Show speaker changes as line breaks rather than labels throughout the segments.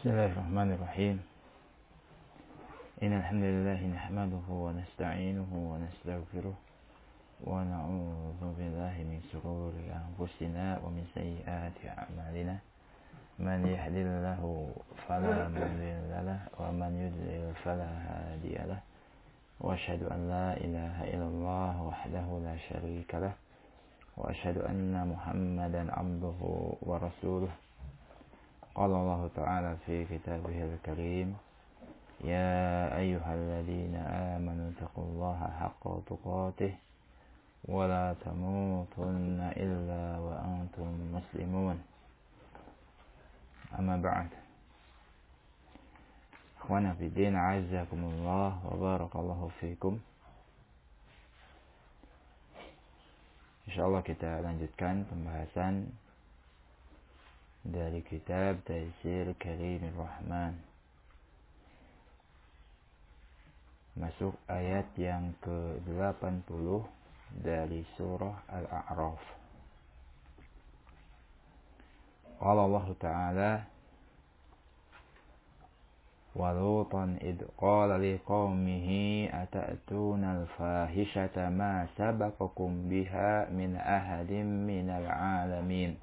Bismillahirrahmanirrahim. Innal hamdalillah nahmaduhu wa nasta'inuhu wa nastaghfiruh wa na'udzu billahi min shururi anfusina wa min sayyiati a'malina. Man yahdihillahu fala mudilla lahu wa man yudlil fala hadiya lahu. Wa asyhadu an la ilaha illallah wahdahu la syarika lahu wa asyhadu anna Muhammadan 'abduhu wa rasuluh. قال الله تعالى في كتابه الكريم يا أيها الذين آمنوا اتقوا الله حق تقاته ولا تموتن إلا وأنتم مسلمون أما بعد أخوانا في الدين أعزكم الله وبارك الله فيكم. Insyaallah kita lanjutkan pembahasan dari kitab Taysir Karimir Rahman, masuk ayat yang ke-80 dari surah Al-A'raf. Qala Allah Ta'ala wa Lutan id qala liqaumihi ata'tuna al-fahishata ma sabaqakum biha min ahadin minal alamin.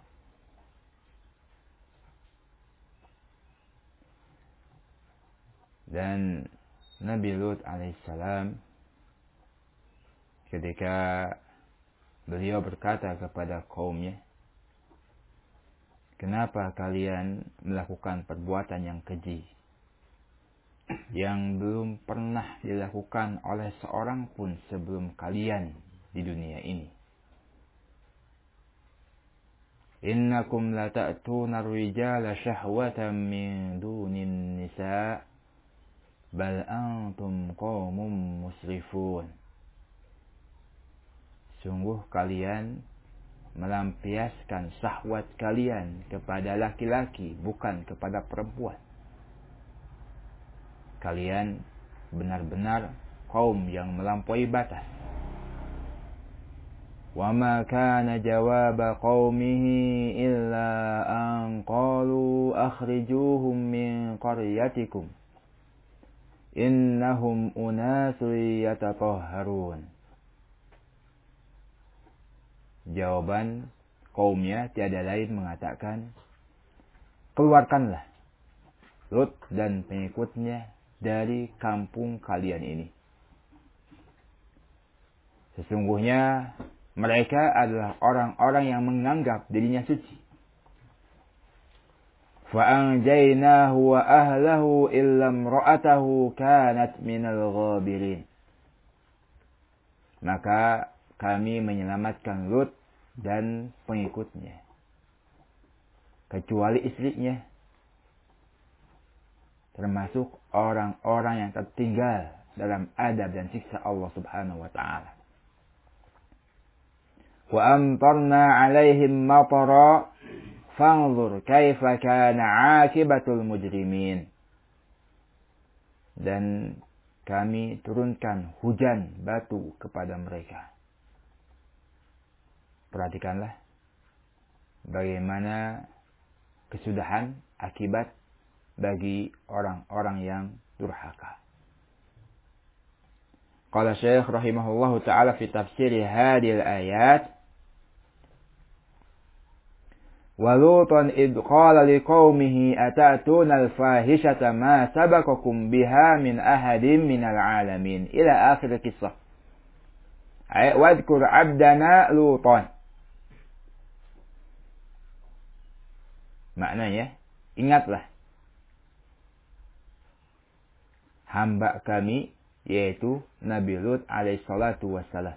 Dan Nabi Lut alaihissalam ketika beliau berkata kepada kaumnya, kenapa kalian melakukan perbuatan yang keji yang belum pernah dilakukan oleh seorang pun sebelum kalian di dunia ini? Innakum la ta'tuna ar-rijala syahwatan min dunin nisa' bal antum qaumun musrifun. Sungguh kalian melampiaskan syahwat kalian kepada laki-laki, bukan kepada perempuan. Kalian benar-benar kaum yang melampaui batas. Wa ma kana jawaba qaumihi illa an qalu akhrijuhum min qaryatikum innahum unasun yatatahharun. Jawaban kaumnya tiada lain mengatakan, keluarkanlah Lut dan pengikutnya dari kampung kalian ini. Sesungguhnya mereka adalah orang-orang yang menganggap dirinya suci. فَأَنْجَيْنَاهُ وَأَهْلَهُ إِلَّا امْرَأَتَهُ كَانَتْ مِنَ الْغَابِرِينَ. Maka kami menyelamatkan Lut dan pengikutnya, kecuali istrinya, termasuk orang-orang yang tertinggal dalam adab dan siksa Allah Subhanahu wa taala. Wa amtarna 'alaihim matara fanzur kaifa kana 'aqibatul mujrimin. Dan kami turunkan hujan batu kepada mereka. Perhatikanlah bagaimana kesudahan akibat bagi orang-orang yang durhaka. Qala Syekh rahimahullahu ta'ala fi tafsir hadhil ayat, وَلُوطًا إِذْ قَالَ لِقَوْمِهِ أَتَأْتُونَ الْفَاحِشَةَ مَا سَبَقَكُمْ بِهَا مِنْ أَحَدٍ مِنَ الْعَالَمِينَ إلى آخر القصة. وَاذْكُرْ عَبْدَنَا لُوطًا. Maknanya, ingatlah hamba kami, yaitu Nabi Lut alaihissalatu wassalam.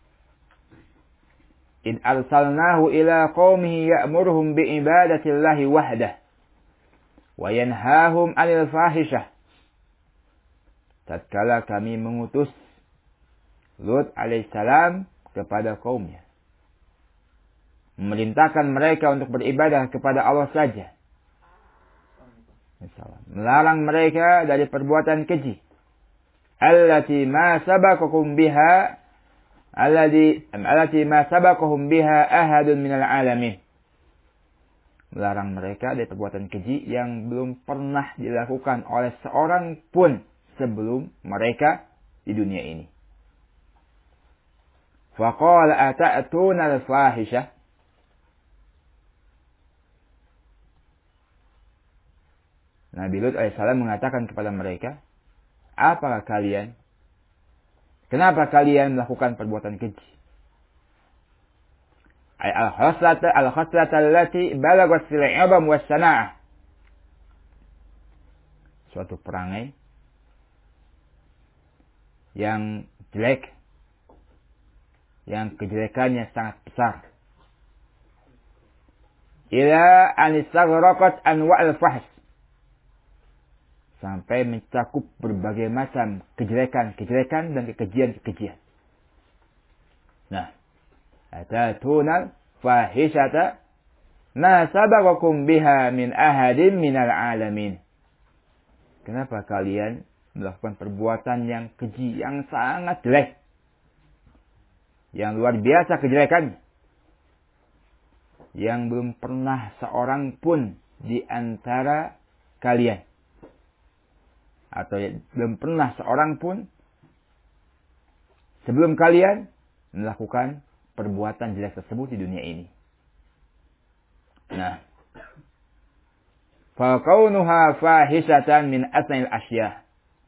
إِذْ أَرْسَلْنَاهُ إِلَى قَوْمِهِ يَأْمُرُهُمْ بِعِبَادَةِ اللَّهِ وَحْدَهُ وَيَنْهَاهُمْ عَنِ الْفَاحِشَةِ. Tatkala kami mengutus Lut alaihissalam kepada kaumnya, memerintahkan mereka untuk beribadah kepada Allah saja, melarang mereka dari perbuatan keji, allati ma sabaqakum biha allati ma sabaqahum biha ahadun minal alamin. melarang mereka dari perbuatan keji yang belum pernah dilakukan oleh seorang pun sebelum mereka di dunia ini. Faqala ata'tuna al-fahisyah. Nabi Lut alaihissalam mengatakan kepada mereka, apakah kalian? Kenapa kalian melakukan perbuatan keji? Al-khaslata allati balagat fil 'idam was sana'ah. Suatu perangai yang jelek, yang kejelekannya sangat besar. Ila an istaghraqat anwa'al fahsh. Sampai mencakup berbagai macam kejelekan-kejelekan dan kekejian-kekejian. Nah, atatuna fahishata ma sabaqakum biha min ahadin minal alamin. Kenapa kalian melakukan perbuatan yang keji, yang sangat jelek, yang luar biasa kejelekannya, yang belum pernah seorang pun di antara kalian, atau belum pernah seorang pun sebelum kalian melakukan perbuatan jelek tersebut di dunia ini. Nah, fakaunuha fahisatan min asna'il asya.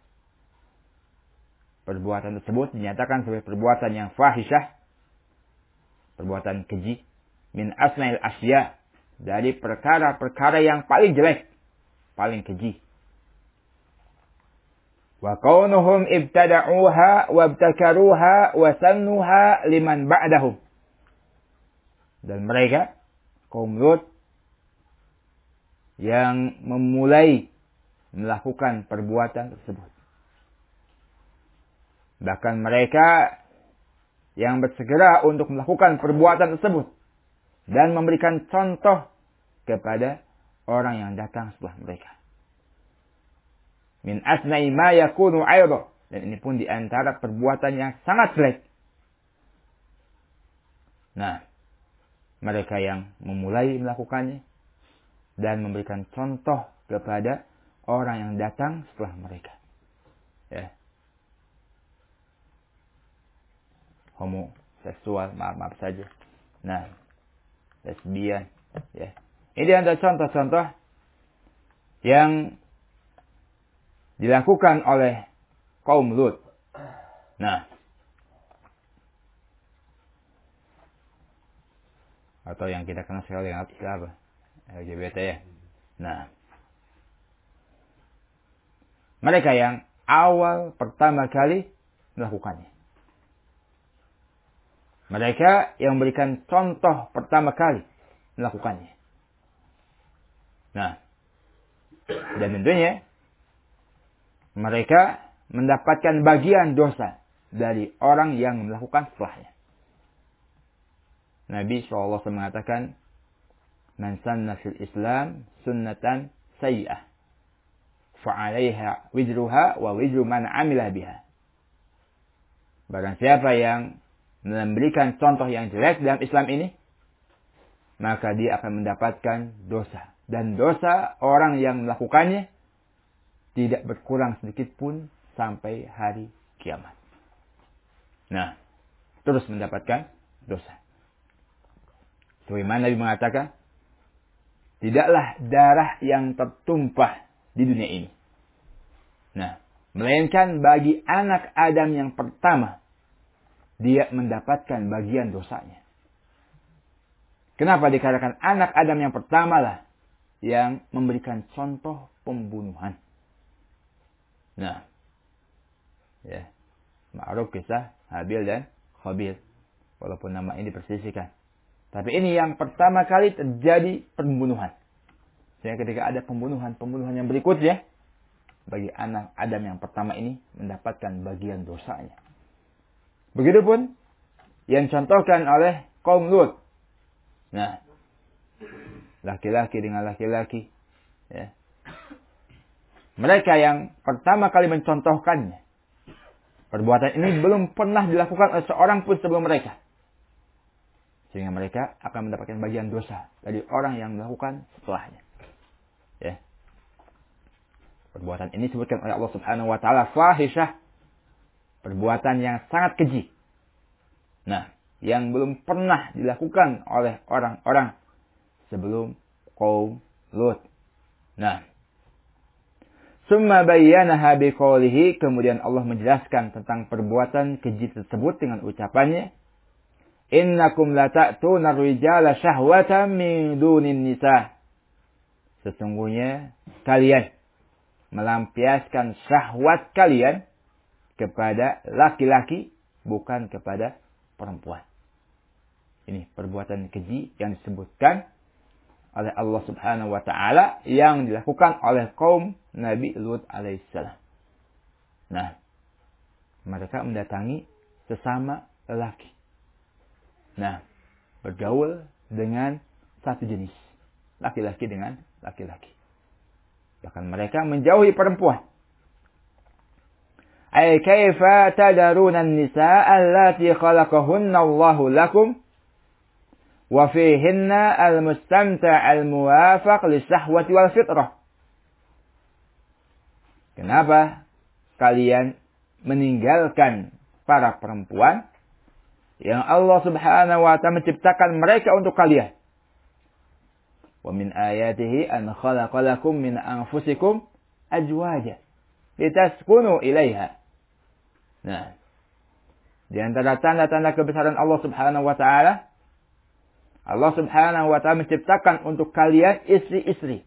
Perbuatan tersebut dinyatakan sebagai perbuatan yang fahisyah, perbuatan keji, min asna'il asya, dari perkara-perkara yang paling jelek, paling keji. Wa kaunuhum ibtada'uha wa ibtakaruha wa sannuha liman ba'dahum. Dan mereka, kaum Lut, yang memulai melakukan perbuatan tersebut. Bahkan mereka yang bersegera untuk melakukan perbuatan tersebut dan memberikan contoh kepada orang yang datang setelah mereka. Min asna'i ma yakunu aidha. Dan ini pun di antara perbuatan yang sangat jelek. Nah, mereka yang memulai melakukannya dan memberikan contoh kepada orang yang datang setelah mereka. Ya. Homoseksual, maaf saja. Nah, lesbian. Ya. Ini ada contoh-contoh yang dilakukan oleh kaum Lut. Nah, atau yang kita kenal sekali dengan istilah apa? LGBT ya. Nah, mereka yang awal pertama kali melakukannya. Mereka yang memberikan contoh pertama kali melakukannya. Nah, dan tentunya mereka mendapatkan bagian dosa dari orang yang melakukan setelahnya. Nabi SAW mengatakan, man sanna fil Islam sunnatan sayyi'ah fa'alaiha wizruha wa wizru man amila biha. Barang siapa yang memberikan contoh yang jelek dalam Islam ini, maka dia akan mendapatkan dosa. Dan dosa orang yang melakukannya tidak berkurang sedikit pun sampai hari kiamat. Nah, terus mendapatkan dosa. Sebagaimana Nabi mengatakan, tidaklah darah yang tertumpah di dunia ini. Nah, melainkan bagi anak Adam yang pertama, dia mendapatkan bagian dosanya. Kenapa dikatakan anak Adam yang pertama lah yang memberikan contoh pembunuhan? Nah, ya, ma'ruf kisah Habil dan Qabil, walaupun nama ini dipersisihkan. Tapi ini yang pertama kali terjadi pembunuhan. Sehingga ketika ada pembunuhan yang berikutnya, bagi anak Adam yang pertama ini mendapatkan bagian dosanya. Begitupun yang contohkan oleh kaum Lut. Nah, laki-laki dengan laki-laki, ya. Mereka yang pertama kali mencontohkannya, perbuatan ini belum pernah dilakukan oleh seorang pun sebelum mereka. Sehingga mereka akan mendapatkan bagian dosa dari orang yang melakukan setelahnya. Ya. Perbuatan ini disebutkan oleh Allah Subhanahu wa taala fahisyah, perbuatan yang sangat keji. Nah, yang belum pernah dilakukan oleh orang-orang sebelum kaum Lut. Nah, summa bayyanaha biqaulihi, kemudian Allah menjelaskan tentang perbuatan keji tersebut dengan ucapannya, innakum lata'tuna rijala syahwatan min dunin nisa. Sesungguhnya kalian melampiaskan syahwat kalian kepada laki-laki, bukan kepada perempuan. Ini perbuatan keji yang disebutkan oleh Allah Subhanahu wa taala yang dilakukan oleh kaum Nabi Lut alaihissalam. Nah, mereka mendatangi sesama lelaki. Nah, bergaul dengan satu jenis, laki-laki dengan laki-laki. Bahkan mereka menjauhi perempuan. Ay kaifa tadaruna an-nisaa allati khalaqahunna Allahu lakum wa fihinna al-mustamta' al-muwafaq lis-shahwati wal fitrah. Kenapa kalian meninggalkan para perempuan yang Allah Subhanahu wa taala menciptakan mereka untuk kalian? Wa min ayatihi an khalaqa lakum min anfusikum azwaja litaskunu ilaiha. Nah, di antara tanda-tanda kebesaran Allah Subhanahu wa taala, Allah Subhanahu wa taala menciptakan untuk kalian istri-istri.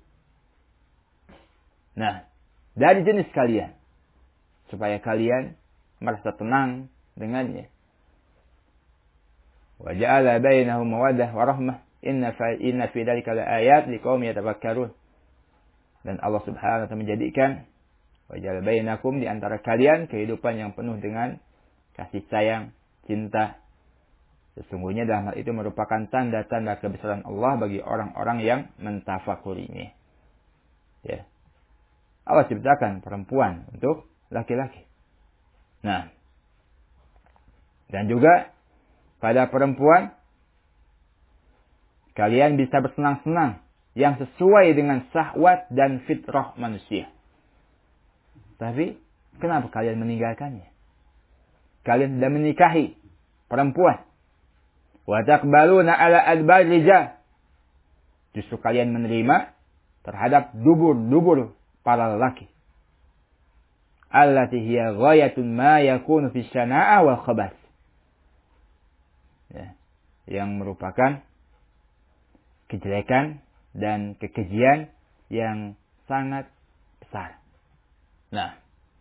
Nah, dari jenis kalian, supaya kalian merasa tenang dengannya. Wa ja'ala bainahum mawaddah wa rahmah. Inna fi dzalika laayat liqaumin yatafakkarun. Dan Allah Subhanahu wa taala menjadikan wa ja'ala bainakum, di antara kalian kehidupan yang penuh dengan kasih sayang, cinta. Sesungguhnya dalam hal itu merupakan tanda-tanda kebesaran Allah bagi orang-orang yang mentafakurinya. Ya. Allah ciptakan perempuan untuk laki-laki. Nah, dan juga pada perempuan kalian bisa bersenang-senang yang sesuai dengan syahwat dan fitrah manusia. Tapi kenapa kalian meninggalkannya? Kalian sudah menikahi perempuan. Wa taqbaluna ala adbar rijal. Justru kalian menerima terhadap dubur-dubur para lelaki. Allati hiya ghayatun ma yakunu fi syana'a wal khabath. Ya, yang merupakan kejelekan dan kekejian yang sangat besar. Nah,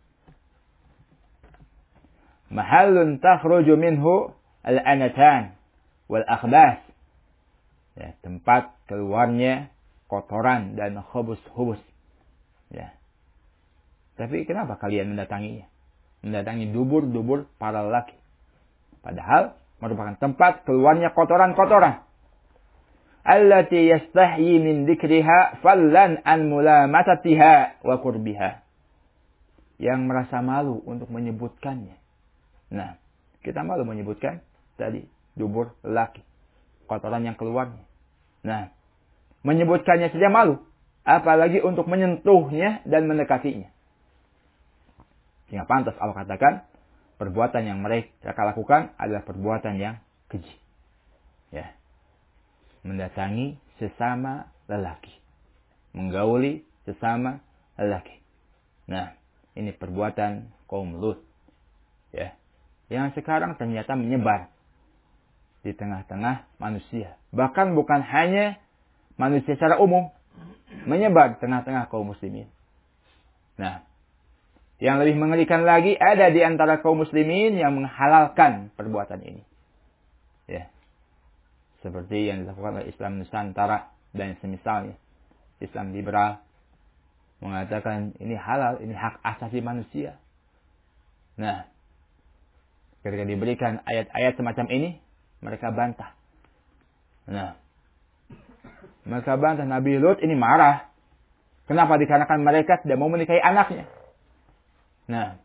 mahallun takhruju minhu al-anatan wal akhbas. Ya, tempat keluarnya kotoran dan khubus-khubus. Ya. Tapi kenapa kalian mendatanginya? Mendatangi dubur-dubur para lelaki. Padahal merupakan tempat keluarnya kotoran-kotoran. Allati yastahyi min dzikriha fallan an mulamatatiha wa qurbiha. Yang merasa malu untuk menyebutkannya. Nah, kita malu menyebutkan tadi dubur lelaki, kotoran yang keluarnya. Nah, menyebutkannya saja malu, apalagi untuk menyentuhnya dan mendekatinya. Sehingga pantas Allah katakan, perbuatan yang mereka lakukan adalah perbuatan yang keji. Ya. Mendatangi sesama lelaki. Menggauli sesama lelaki. Nah, ini perbuatan kaum Lut. Ya. Yang sekarang ternyata menyebar di tengah-tengah manusia. Bahkan bukan hanya manusia secara umum. Menyebar di tengah-tengah kaum muslimin. Nah, yang lebih mengerikan lagi ada di antara kaum muslimin yang menghalalkan perbuatan ini. Ya. Seperti yang dilakukan oleh Islam Nusantara dan semisalnya. Islam liberal mengatakan ini halal, ini hak asasi manusia. Nah, ketika diberikan ayat-ayat semacam ini, mereka bantah. Nah, mereka bantah. Nabi Lut ini marah. Kenapa? Dikarenakan mereka tidak mau menikahi anaknya. Nah,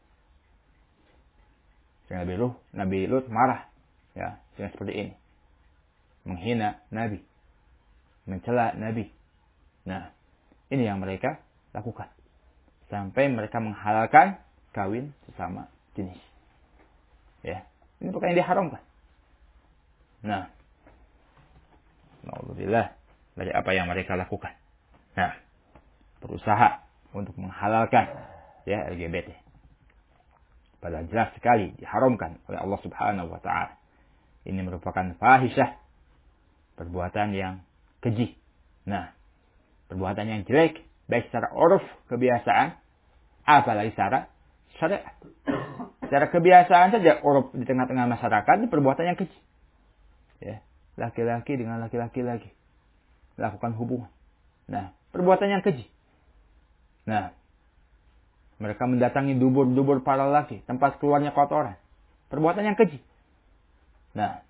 Nabi Lut marah. Ya, dengan seperti ini. menghina Nabi, mencela Nabi. Nah, ini yang mereka lakukan. Sampai mereka menghalalkan kawin sesama jenis. Ya, ini perkara yang diharamkan. Nah, alhamdulillah dari apa yang mereka lakukan. Nah, berusaha untuk menghalalkan ya LGBT. Padahal jelas sekali diharamkan oleh Allah Subhanahu wa taala. Ini merupakan fahisyah, perbuatan yang keji. Nah, perbuatan yang jelek baik secara uruf, kebiasaan, apalagi secara syariat. Secara kebiasaan saja uruf di tengah-tengah masyarakat ini perbuatan yang keji. Ya, laki-laki dengan laki-laki lagi melakukan hubungan. Nah, perbuatan yang keji. Nah, mereka mendatangi dubur-dubur para laki, tempat keluarnya kotoran. Perbuatan yang keji. Nah,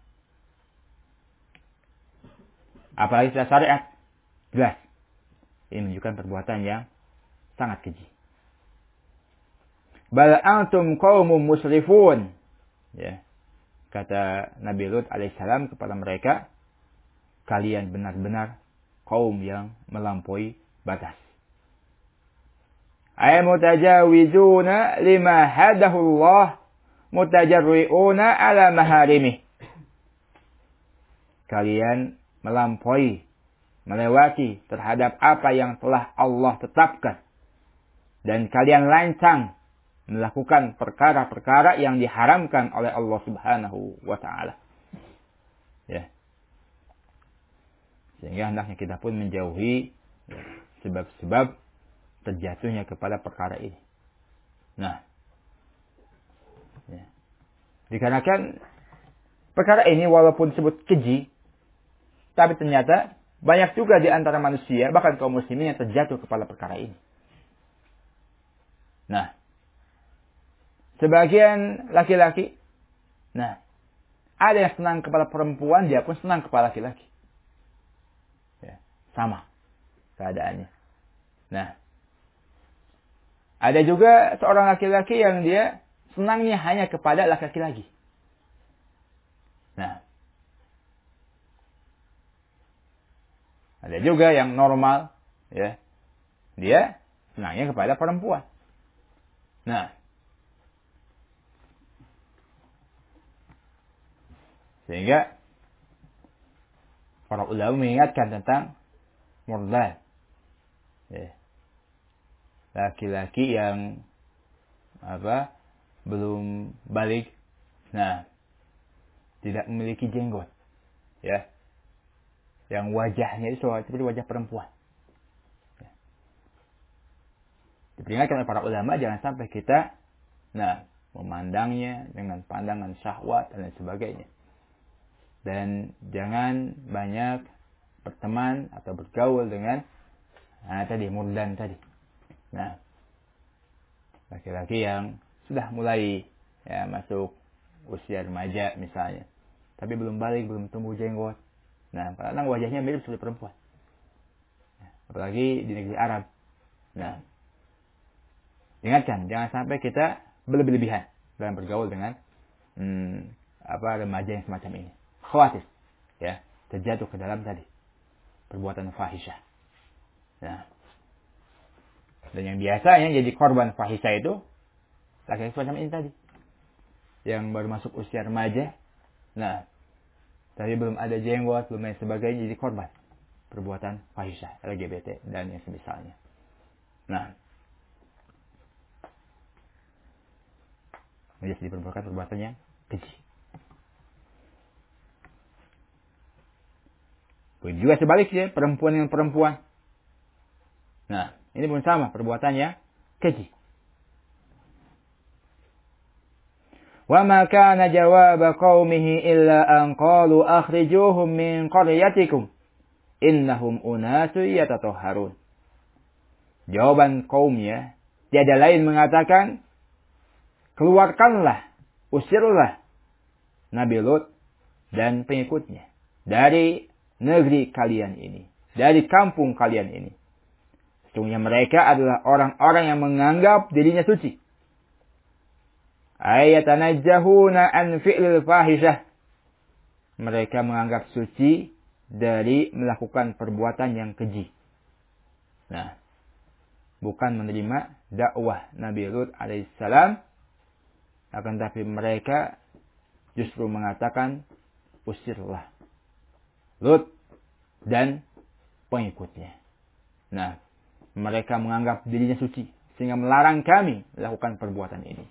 apalagi secara syariat, jelas. Ini menunjukkan perbuatan yang sangat keji. Bal antum qaumun musrifun. Ya. Kata Nabi Lut alaihissalam kepada mereka, kalian benar-benar kaum yang melampaui batas. Ay mutajawizuna lima hadahullah mutajarri'una ala maharimih. Kalian melampaui, melewati terhadap apa yang telah Allah tetapkan. Dan kalian lancang melakukan perkara-perkara yang diharamkan oleh Allah Subhanahu wa taala. Ya. Sehingga hendaknya kita pun menjauhi sebab-sebab terjatuhnya kepada perkara ini. Nah, ya. Dikarenakan perkara ini walaupun disebut keji, tapi ternyata banyak juga di antara manusia, bahkan kaum muslimin yang terjatuh kepada perkara ini. Nah, sebagian laki-laki, nah, ada yang senang kepada perempuan, dia pun senang kepada laki-laki. Ya, sama keadaannya. Nah, ada juga seorang laki-laki yang dia senangnya hanya kepada laki-laki lagi. Nah, ada juga yang normal, ya, dia senangnya kepada perempuan. Nah, sehingga para ulama mengingatkan tentang murdad. Ya. Laki-laki yang belum balik, nah, tidak memiliki jenggot, ya, yang wajahnya itu seperti wajah perempuan. Ya. Diperingatkan oleh para ulama jangan sampai kita, nah, memandangnya dengan pandangan syahwat dan lain sebagainya. Dan jangan banyak berteman atau bergaul dengan murdan tadi. Nah, laki-laki yang sudah mulai ya masuk usia remaja misalnya, tapi belum balik, belum tumbuh jenggot. Nah, kadang wajahnya mirip seperti perempuan. Apalagi di negeri Arab. Nah, ingatkan jangan sampai kita berlebihan dalam bergaul dengan remaja yang semacam ini. Khawatir ya terjatuh ke dalam tadi perbuatan fahisyah. Nah, dan yang biasanya jadi korban fahisyah itu laki-laki semacam ini tadi, yang baru masuk usia remaja, nah, tapi belum ada jenggot, belum lain sebagainya, jadi korban perbuatan fahisyah LGBT dan yang semisalnya. Nah, menjadi diperbuatkan perbuatan yang keji. Begitu juga sebaliknya perempuan dengan perempuan. Nah, ini pun sama perbuatannya keji. Wa ma kana jawab qaumihi illa an qalu akhrijuhum min qaryatikum innahum unasu yatatahharun. Jawaban kaumnya tiada lain mengatakan, keluarkanlah, usirlah Nabi Lut dan pengikutnya dari negeri kalian ini, dari kampung kalian ini. Sesungguhnya mereka adalah orang-orang yang menganggap dirinya suci. Ayatanajjahuna an fi'lil fahisyah. mereka menganggap suci dari melakukan perbuatan yang keji. Nah, bukan menerima dakwah Nabi Lut alaihissalam, akan tapi mereka justru mengatakan, usirlah Lut dan pengikutnya. Nah, mereka menganggap dirinya suci, sehingga melarang kami melakukan perbuatan ini.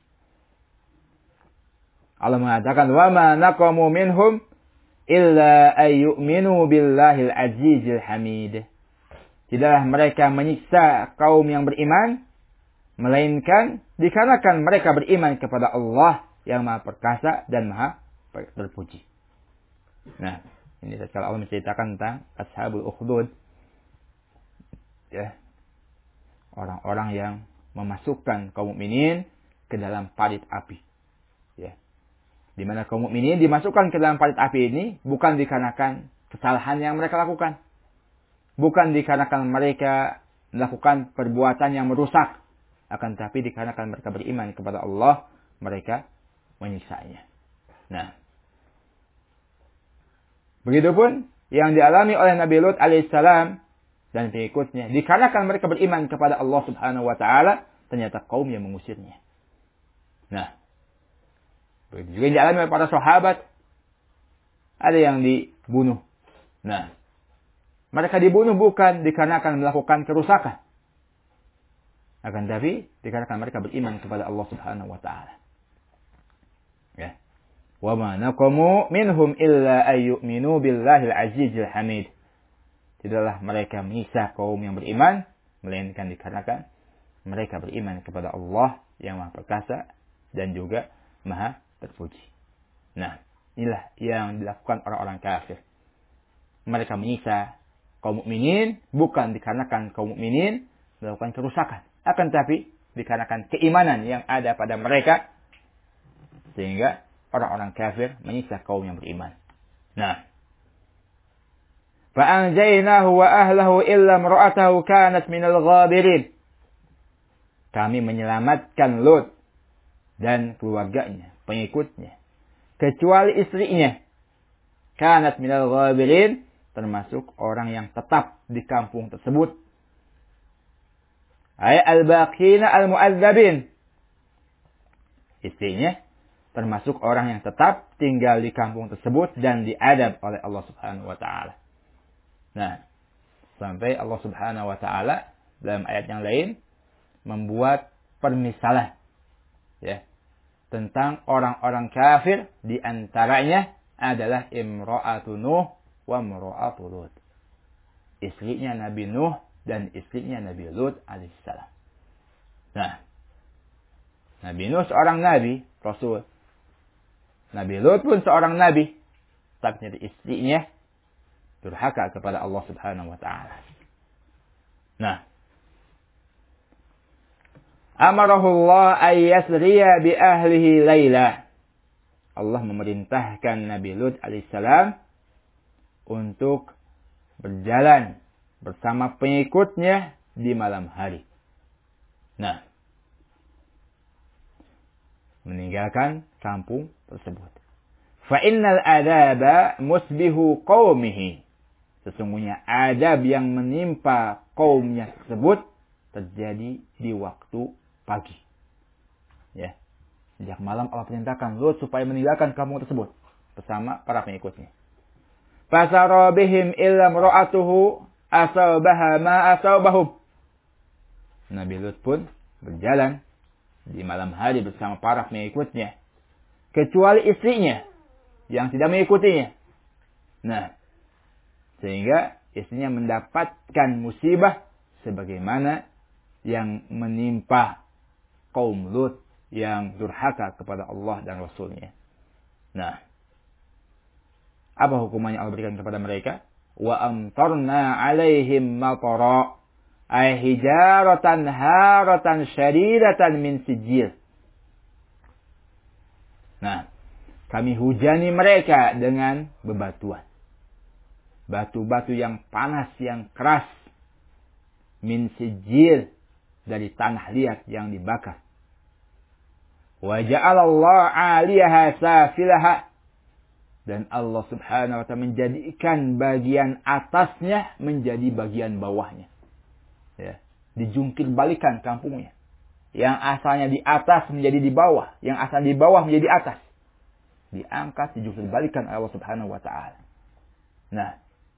Allah mengatakan, وَمَا نَقَمُوا مِنْهُمْ إِلَّا أَيُّؤْمِنُوا بِاللَّهِ الْعَزِيزِ الْحَمِيدِ. Tidaklah mereka menyiksa kaum yang beriman, melainkan dikarenakan mereka beriman kepada Allah yang Maha Perkasa dan Maha Terpuji. Nah, ini setelah Allah menceritakan tentang Ashabul Ukhdud, ya, orang-orang yang memasukkan kaum mukminin ke dalam parit api, ya, di mana kaum mukminin dimasukkan ke dalam parit api ini bukan dikarenakan kesalahan yang mereka lakukan, bukan dikarenakan mereka melakukan perbuatan yang merusak, akan tapi dikarenakan mereka beriman kepada Allah, mereka menyiksanya. Nah, begitupun yang dialami oleh Nabi Lut alaihissalam dan pengikutnya, dikarenakan mereka beriman kepada Allah Subhanahu wa taala, ternyata kaum yang mengusirnya. Nah, begitu juga yang dialami oleh para sahabat, ada yang dibunuh. Nah, mereka dibunuh bukan dikarenakan melakukan kerusakan, akan tapi dikarenakan mereka beriman kepada Allah Subhanahu wa taala. Ya. Wa ma naqamu minhum illa ayyuminu billahil azizil hamid. Tidaklah mereka menyiksa kaum yang beriman, melainkan dikarenakan mereka beriman kepada Allah yang Maha Perkasa dan juga Maha Terpuji. Nah, inilah yang dilakukan orang-orang kafir. Mereka menyiksa kaum mukminin bukan dikarenakan kaum mukminin melakukan kerusakan, akan tapi dikarenakan keimanan yang ada pada mereka, sehingga orang-orang kafir menyiksa kaum yang beriman. Nah, فَأَنْجَيْنَاهُ وَأَهْلَهُ إِلَّا امْرَأَتَهُ كَانَتْ مِنَ الْغَابِرِينَ. Kami menyelamatkan Lut dan keluarganya, pengikutnya, kecuali istrinya. Kanat minal ghabirin, termasuk orang yang tetap di kampung tersebut. Ay al-baqina al-mu'adzabin. Istrinya termasuk orang yang tetap tinggal di kampung tersebut dan diadab oleh Allah Subhanahu wa taala. Nah, sampai Allah Subhanahu wa taala dalam ayat yang lain membuat permisalan, ya, tentang orang-orang kafir, di antaranya adalah imra'atu Nuh wa imra'atu Lut. Istrinya Nabi Nuh dan istrinya Nabi Lut alaihissalam. Nah, Nabi Nuh seorang nabi, rasul. Nabi Lut pun seorang nabi, tapi istrinya durhaka kepada Allah Subhanahu wa taala. Nah, amarahullah ay yasriya bi ahlihi laila. Allah memerintahkan Nabi Lut alaihissalam untuk berjalan bersama pengikutnya di malam hari. Nah, meninggalkan kampung tersebut. Fa innal adaba musbihu qaumihi. Sesungguhnya adab yang menimpa kaumnya tersebut terjadi di waktu pagi. Ya. Sejak malam Allah perintahkan Lut supaya meninggalkan kampung tersebut bersama para pengikutnya. Fasara bihim illa imra'atuhu asabaha ma asabahum. Nabi Lut pun berjalan di malam hari bersama para pengikutnya, kecuali istrinya yang tidak mengikutinya. Nah, sehingga istrinya mendapatkan musibah sebagaimana yang menimpa kaum Lut yang durhaka kepada Allah dan Rasulnya. Nah, apa hukumannya Allah berikan kepada mereka? Wa amtarna alaihim matara ay hijaratan haratan syadidatan min sijil. Nah, kami hujani mereka dengan bebatuan. Batu-batu yang panas, yang keras. Min sijil, dari tanah liat yang dibakar. Wa ja'alallahu 'aliyaha safilaha. Dan Allah subhanahu wa ta'ala menjadikan bagian atasnya menjadi bagian bawahnya. Ya. Dijungkir balikan kampungnya. Yang asalnya di atas menjadi di bawah. Yang asal di bawah menjadi di atas. Diangkat, dijungkir balikan Allah subhanahu wa ta'ala. Nah.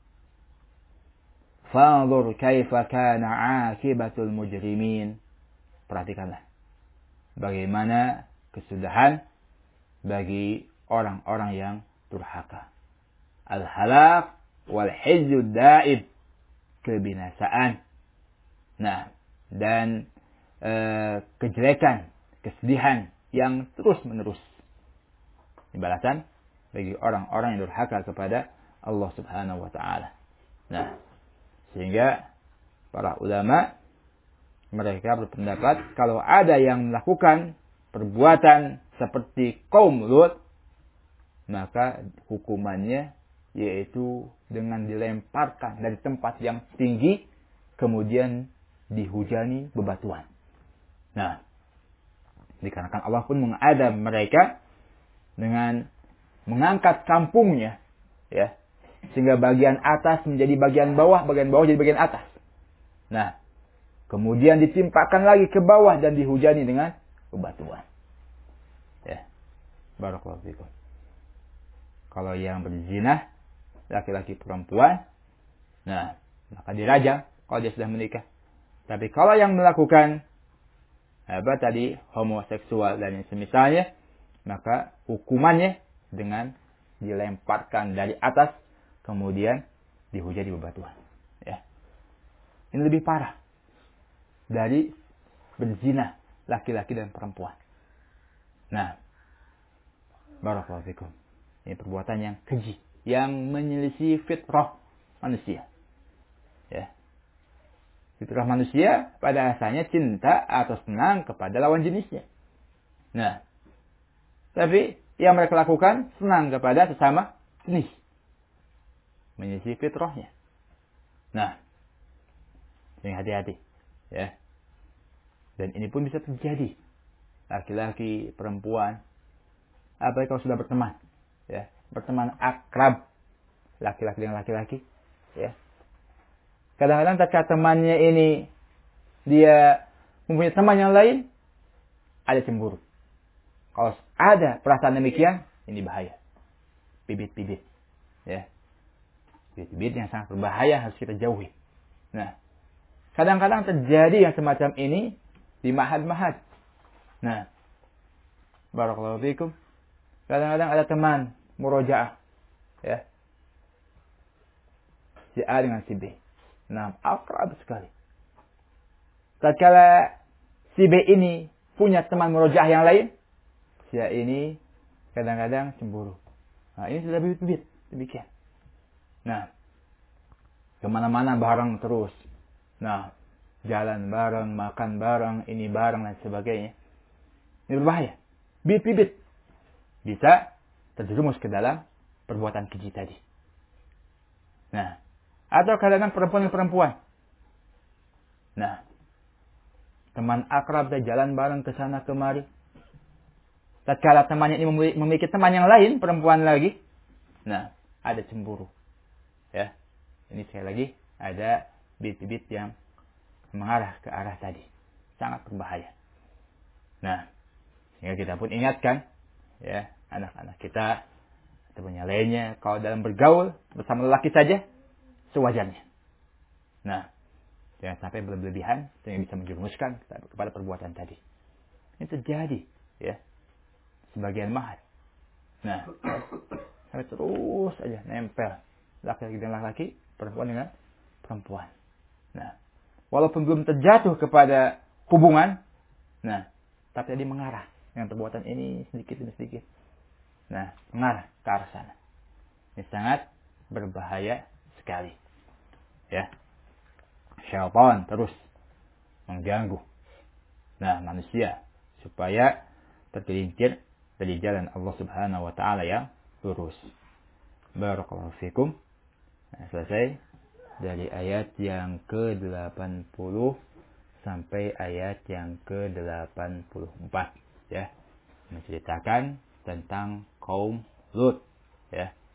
Fanzur kaifa kana akibatul mujrimin. Perhatikanlah. Bagaimana kesudahan bagi orang-orang yang durhaka. Al-halak wal hizud daib. Kebinasaan. Nah, dan kejelekan, kesedihan yang terus-menerus. Ini balasan bagi orang-orang yang durhaka kepada Allah subhanahu wa ta'ala. Nah, sehingga para ulama mereka berpendapat kalau ada yang melakukan perbuatan seperti kaum Lut, maka hukumannya yaitu dengan dilemparkan dari tempat yang tinggi kemudian dihujani bebatuan. Nah, dikarenakan Allah pun mengadab mereka dengan mengangkat kampungnya, ya, sehingga bagian atas menjadi bagian bawah jadi bagian atas. Nah, kemudian ditimpakan lagi ke bawah dan dihujani dengan bebatuan. Ya, barakallahu fikum. Kalau yang berzina, laki-laki perempuan, nah, maka dirajam kalau dia sudah menikah. Tapi kalau yang melakukan homoseksual dan yang semisalnya, maka hukumannya dengan dilemparkan dari atas kemudian dihujani bebatuan. Ya. Ini lebih parah dari berzina laki-laki dan perempuan. Nah, barakallahu fikum. Ini perbuatan yang keji, yang menyelisih fitrah manusia. Ya. Fitrah manusia pada asalnya cinta atau senang kepada lawan jenisnya. Nah, tapi yang mereka lakukan senang kepada sesama jenis. Menyisih fitrahnya. Nah, ini hati-hati. Ya. Dan ini pun bisa terjadi. Laki-laki, perempuan. Apalagi kalau sudah berteman. Ya. Berteman akrab. Laki-laki dengan laki-laki. Ya. Kadang-kadang ketika temannya ini dia mempunyai teman yang lain, ada cemburu. Kalau ada perasaan demikian, ini bahaya. Bibit-bibit. Ya. Bibit-bibit yang sangat berbahaya harus kita jauhi. Nah, kadang-kadang terjadi yang semacam ini di mahad-mahad. Nah, barakallahu fikum. Kadang-kadang ada teman murojaah. Ya. Si A dengan si B. Nah, akrab sekali. Tatkala si B ini punya teman murojaah yang lain, si A ini kadang-kadang cemburu. Nah, ini sudah bibit-bibit. Demikian. Nah, kemana-mana bareng terus. Nah, jalan bareng, makan bareng, ini bareng, dan sebagainya. Ini berbahaya. Bibit-bibit. Bisa terjerumus ke dalam perbuatan keji tadi. Nah, atau kadang-kadang perempuan. Nah, teman akrab dan jalan bareng ke sana kemari. Tatkala temannya ini memiliki teman yang lain, perempuan lagi. Nah, ada cemburu. Ya. Ini sekali lagi ada bibit-bibit yang mengarah ke arah tadi. Sangat berbahaya. Nah, sehingga kita pun ingatkan ya, anak-anak kita ataupun yang lainnya kalau dalam bergaul bersama lelaki saja sewajarnya. Nah, jangan sampai berlebihan sehingga bisa menjerumuskan kepada perbuatan tadi. Ini terjadi ya. Sebagian mahal. Nah, sampai terus aja nempel laki-laki dengan laki, perempuan dengan perempuan. Nah, walaupun belum terjatuh kepada hubungan, nah, tapi tadi mengarah dengan perbuatan ini sedikit demi sedikit. Nah, mengarah ke arah sana. Ini sangat berbahaya sekali. Ya. Syaitan terus mengganggu. Nah, manusia supaya tergelincir dari jalan Allah Subhanahu wa taala yang lurus. Barakallahu fikum. Nah, selesai dari ayat yang ke-80 sampai ayat yang ke-84 ya. Menceritakan tentang kaum Lut ya.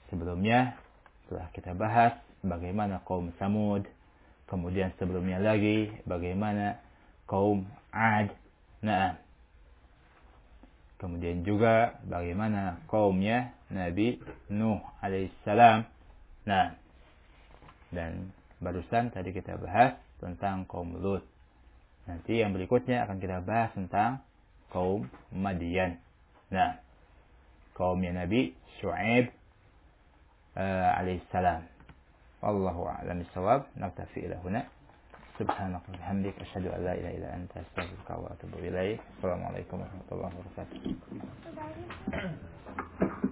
Sebelumnya telah kita bahas bagaimana kaum Samud, kemudian sebelumnya lagi bagaimana kaum Ad. Nah, kemudian juga bagaimana kaumnya Nabi Nuh alaihissalam. Nah, dan barusan tadi kita bahas tentang kaum Lut. Nanti yang berikutnya akan kita bahas tentang kaum Madian. Nah, kaumnya Nabi Syuaib alaihissalam. Wallahu a'lam bishawab. Naktafi ila huna. Subhanaka wa bihamdika asyhadu an la ilaha illa anta astaghfiruka wa atubu ilaik. Assalamualaikum warahmatullahi wabarakatuh.